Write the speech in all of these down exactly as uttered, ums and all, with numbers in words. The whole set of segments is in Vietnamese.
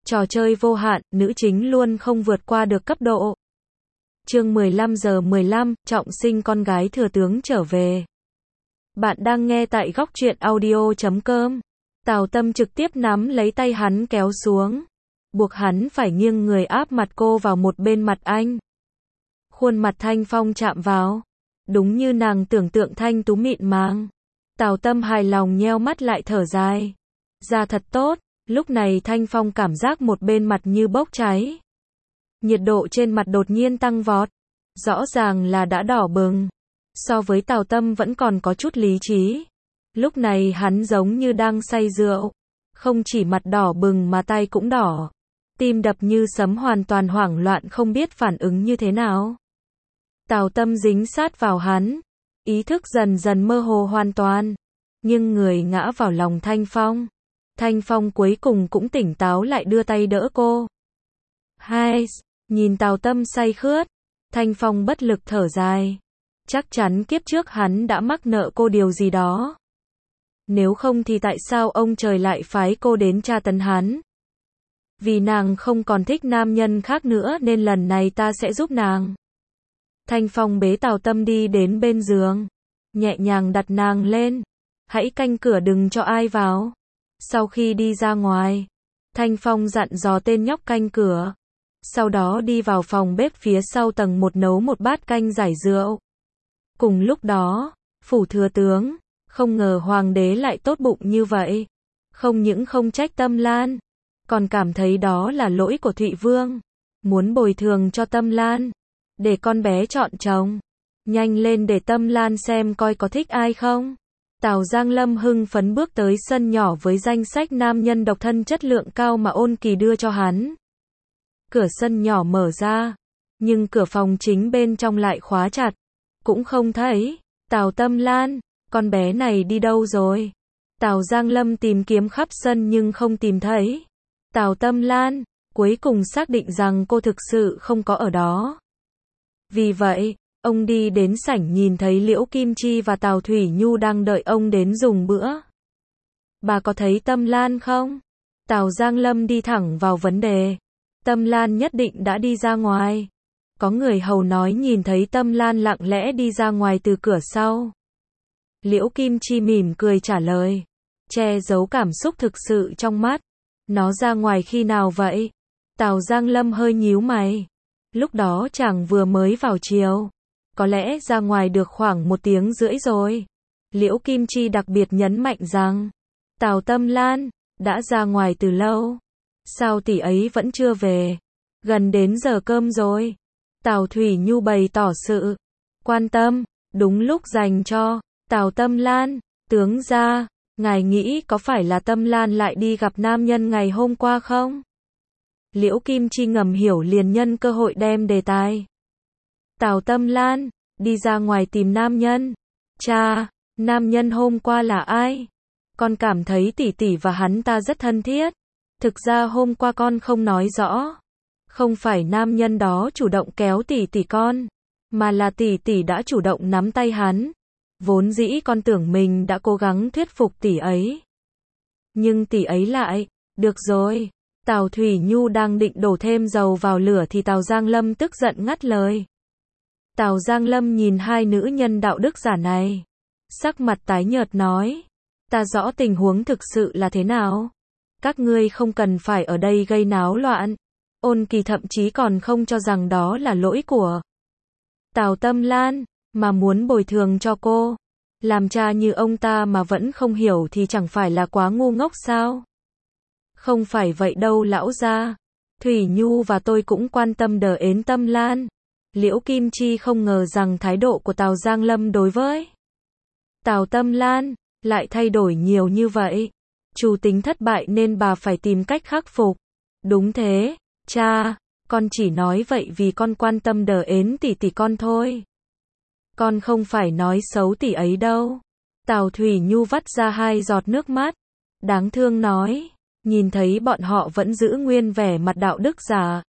Trò chơi vô hạn, nữ chính luôn không vượt qua được cấp độ. Chương mười lăm giờ mười lăm, trọng sinh con gái thừa tướng trở về. Bạn đang nghe tại góc truyện audio chấm com. Tào Tâm trực tiếp nắm lấy tay hắn kéo xuống, buộc hắn phải nghiêng người áp mặt cô vào một bên mặt anh. Khuôn mặt Thanh Phong chạm vào, đúng như nàng tưởng tượng thanh tú mịn màng. Tào Tâm hài lòng nheo mắt lại thở dài. Da thật tốt. Lúc này Thanh Phong cảm giác một bên mặt như bốc cháy. Nhiệt độ trên mặt đột nhiên tăng vọt. Rõ ràng là đã đỏ bừng. So với Tào Tâm vẫn còn có chút lý trí. Lúc này hắn giống như đang say rượu. Không chỉ mặt đỏ bừng mà tay cũng đỏ. Tim đập như sấm, hoàn toàn hoảng loạn không biết phản ứng như thế nào. Tào Tâm dính sát vào hắn. Ý thức dần dần mơ hồ hoàn toàn. Nhưng người ngã vào lòng Thanh Phong. Thanh Phong cuối cùng cũng tỉnh táo lại, đưa tay đỡ cô. Hai, nhìn Tào Tâm say khướt, Thanh Phong bất lực thở dài. Chắc chắn kiếp trước hắn đã mắc nợ cô điều gì đó. Nếu không thì tại sao ông trời lại phái cô đến tra tấn hắn? Vì nàng không còn thích nam nhân khác nữa nên lần này ta sẽ giúp nàng. Thanh Phong bế Tào Tâm đi đến bên giường, nhẹ nhàng đặt nàng lên. Hãy canh cửa đừng cho ai vào. Sau khi đi ra ngoài, Thanh Phong dặn dò tên nhóc canh cửa. Sau đó đi vào phòng bếp phía sau tầng một nấu một bát canh giải rượu. Cùng lúc đó, phủ thừa tướng, không ngờ hoàng đế lại tốt bụng như vậy. Không những không trách Tâm Lan, còn cảm thấy đó là lỗi của Thụy Vương. Muốn bồi thường cho Tâm Lan, để con bé chọn chồng. Nhanh lên để Tâm Lan xem coi có thích ai không. Tào Giang Lâm hưng phấn bước tới sân nhỏ với danh sách nam nhân độc thân chất lượng cao mà Ôn Kỳ đưa cho hắn. Cửa sân nhỏ mở ra, nhưng cửa phòng chính bên trong lại khóa chặt. Cũng không thấy. Tào Tâm Lan, con bé này đi đâu rồi? Tào Giang Lâm tìm kiếm khắp sân nhưng không tìm thấy. Tào Tâm Lan, cuối cùng xác định rằng cô thực sự không có ở đó. Vì vậy, ông đi đến sảnh nhìn thấy Liễu Kim Chi và Tào Thủy Nhu đang đợi ông đến dùng bữa. Bà có thấy Tâm Lan không? Tào Giang Lâm đi thẳng vào vấn đề. Tâm Lan nhất định đã đi ra ngoài. Có người hầu nói nhìn thấy Tâm Lan lặng lẽ đi ra ngoài từ cửa sau. Liễu Kim Chi mỉm cười trả lời, che giấu cảm xúc thực sự trong mắt. Nó ra ngoài khi nào vậy? Tào Giang Lâm hơi nhíu mày. Lúc đó chàng vừa mới vào chiều. Có lẽ ra ngoài được khoảng một tiếng rưỡi rồi. Liễu Kim Chi đặc biệt nhấn mạnh rằng, Tào Tâm Lan, đã ra ngoài từ lâu. Sao tỷ ấy vẫn chưa về? Gần đến giờ cơm rồi. Tào Thủy Nhu bày tỏ sự quan tâm, đúng lúc dành cho Tào Tâm Lan. Tướng gia, ngài nghĩ có phải là Tâm Lan lại đi gặp nam nhân ngày hôm qua không? Liễu Kim Chi ngầm hiểu liền nhân cơ hội đem đề tài. Tào Tâm Lan, đi ra ngoài tìm nam nhân. Cha, nam nhân hôm qua là ai? Con cảm thấy tỷ tỷ và hắn ta rất thân thiết. Thực ra hôm qua con không nói rõ. Không phải nam nhân đó chủ động kéo tỷ tỷ con, mà là tỷ tỷ đã chủ động nắm tay hắn. Vốn dĩ con tưởng mình đã cố gắng thuyết phục tỷ ấy. Nhưng tỷ ấy lại, được rồi. Tào Thủy Nhu đang định đổ thêm dầu vào lửa thì Tào Giang Lâm tức giận ngắt lời. Tào Giang Lâm nhìn hai nữ nhân đạo đức giả này, sắc mặt tái nhợt nói, ta rõ tình huống thực sự là thế nào. Các ngươi không cần phải ở đây gây náo loạn. Ôn Kỳ thậm chí còn không cho rằng đó là lỗi của Tào Tâm Lan, mà muốn bồi thường cho cô. Làm cha như ông ta mà vẫn không hiểu thì chẳng phải là quá ngu ngốc sao? Không phải vậy đâu lão gia. Thủy Nhu và tôi cũng quan tâm đờ ến Tâm Lan. Liễu Kim Chi không ngờ rằng thái độ của Tào Giang Lâm đối với Tào Tâm Lan lại thay đổi nhiều như vậy. Chủ tính thất bại nên bà phải tìm cách khắc phục. Đúng thế, cha, con chỉ nói vậy vì con quan tâm đờ ến tỷ tỷ con thôi. Con không phải nói xấu tỷ ấy đâu. Tào Thủy Nhu vắt ra hai giọt nước mắt. Đáng thương nói, nhìn thấy bọn họ vẫn giữ nguyên vẻ mặt đạo đức giả.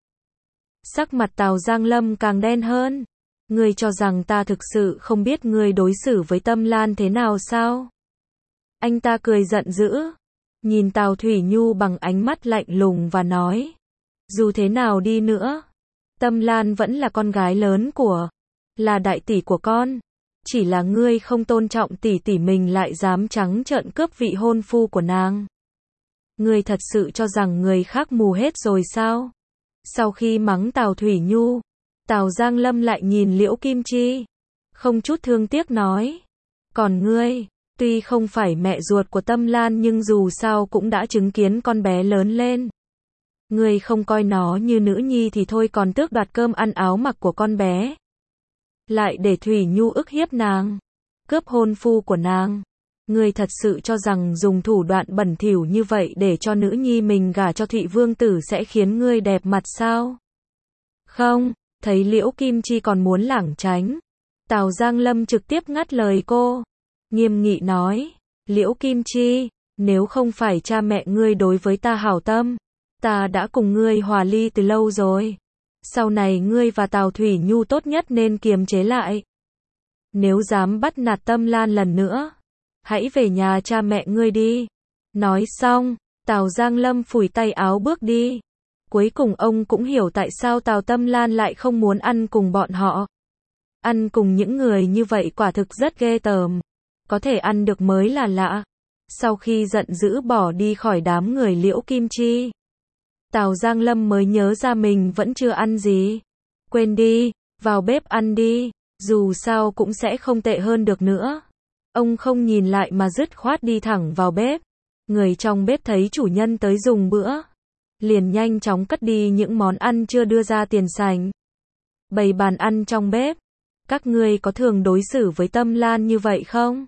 Sắc mặt Tào Giang Lâm càng đen hơn. Ngươi cho rằng ta thực sự không biết ngươi đối xử với Tâm Lan thế nào sao? Anh ta cười giận dữ. nhìn Tào Thủy Nhu bằng ánh mắt lạnh lùng và nói, dù thế nào đi nữa, Tâm Lan vẫn là con gái lớn của, là đại tỷ của con, chỉ là ngươi không tôn trọng tỷ tỷ mình lại dám trắng trợn cướp vị hôn phu của nàng. Ngươi thật sự cho rằng người khác mù hết rồi sao? Sau khi mắng Tào Thủy Nhu, Tào Giang Lâm lại nhìn Liễu Kim Chi, không chút thương tiếc nói, còn ngươi, tuy không phải mẹ ruột của Tâm Lan nhưng dù sao cũng đã chứng kiến con bé lớn lên. Ngươi không coi nó như nữ nhi thì thôi còn tước đoạt cơm ăn áo mặc của con bé. Lại để Thủy Nhu ức hiếp nàng, cướp hôn phu của nàng. Ngươi thật sự cho rằng dùng thủ đoạn bẩn thỉu như vậy để cho nữ nhi mình gả cho Thụy Vương Tử sẽ khiến ngươi đẹp mặt sao? Không, thấy Liễu Kim Chi còn muốn lảng tránh. Tào Giang Lâm trực tiếp ngắt lời cô, nghiêm nghị nói, Liễu Kim Chi, nếu không phải cha mẹ ngươi đối với ta hảo tâm, ta đã cùng ngươi hòa ly từ lâu rồi. Sau này ngươi và Tào Thủy Nhu tốt nhất nên kiềm chế lại. Nếu dám bắt nạt Tâm Lan lần nữa, hãy về nhà cha mẹ ngươi đi. Nói xong, Tào Giang Lâm phủi tay áo bước đi. Cuối cùng ông cũng hiểu tại sao Tào Tâm Lan lại không muốn ăn cùng bọn họ. Ăn cùng những người như vậy quả thực rất ghê tởm. Có thể ăn được mới là lạ. Sau khi giận dữ bỏ đi khỏi đám người Liễu Kim Chi, Tào Giang Lâm mới nhớ ra mình vẫn chưa ăn gì. Quên đi, vào bếp ăn đi, dù sao cũng sẽ không tệ hơn được nữa. Ông không nhìn lại mà dứt khoát đi thẳng vào bếp. Người trong bếp thấy chủ nhân tới dùng bữa, liền nhanh chóng cất đi những món ăn chưa đưa ra tiền sảnh. Bày bàn ăn trong bếp. Các ngươi có thường đối xử với Tâm Lan như vậy không?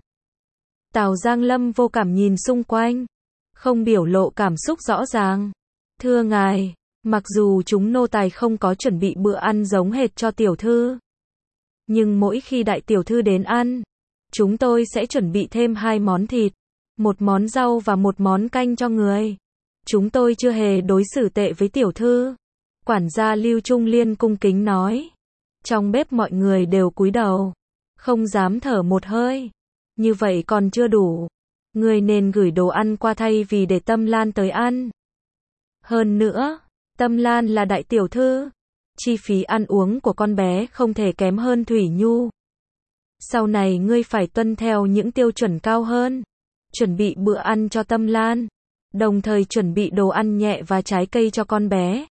Tào Giang Lâm vô cảm nhìn xung quanh, không biểu lộ cảm xúc rõ ràng. Thưa ngài, mặc dù chúng nô tài không có chuẩn bị bữa ăn giống hệt cho tiểu thư, nhưng mỗi khi đại tiểu thư đến ăn, chúng tôi sẽ chuẩn bị thêm hai món thịt, một món rau và một món canh cho người. Chúng tôi chưa hề đối xử tệ với tiểu thư. Quản gia Lưu Trung Liên cung kính nói. Trong bếp mọi người đều cúi đầu, không dám thở một hơi. Như vậy còn chưa đủ. Người nên gửi đồ ăn qua thay vì để Tâm Lan tới ăn. Hơn nữa, Tâm Lan là đại tiểu thư. Chi phí ăn uống của con bé không thể kém hơn Thủy Nhu. Sau này ngươi phải tuân theo những tiêu chuẩn cao hơn. Chuẩn bị bữa ăn cho Tâm Lan, đồng thời chuẩn bị đồ ăn nhẹ và trái cây cho con bé.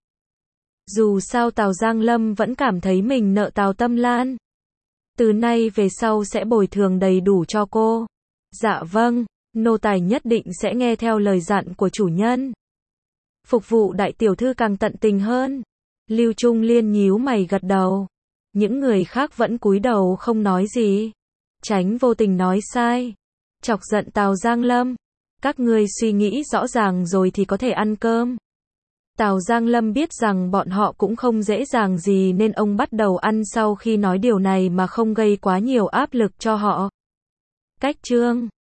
Dù sao Tào Giang Lâm vẫn cảm thấy mình nợ Tào Tâm Lan. Từ nay về sau sẽ bồi thường đầy đủ cho cô. Dạ vâng, nô tài nhất định sẽ nghe theo lời dặn của chủ nhân. Phục vụ đại tiểu thư càng tận tình hơn. Lưu Trung Liên nhíu mày gật đầu. Những người khác vẫn cúi đầu không nói gì. Tránh vô tình nói sai. Chọc giận Tào Giang Lâm. Các ngươi suy nghĩ rõ ràng rồi thì có thể ăn cơm. Tào Giang Lâm biết rằng bọn họ cũng không dễ dàng gì nên ông bắt đầu ăn sau khi nói điều này mà không gây quá nhiều áp lực cho họ. Cách chương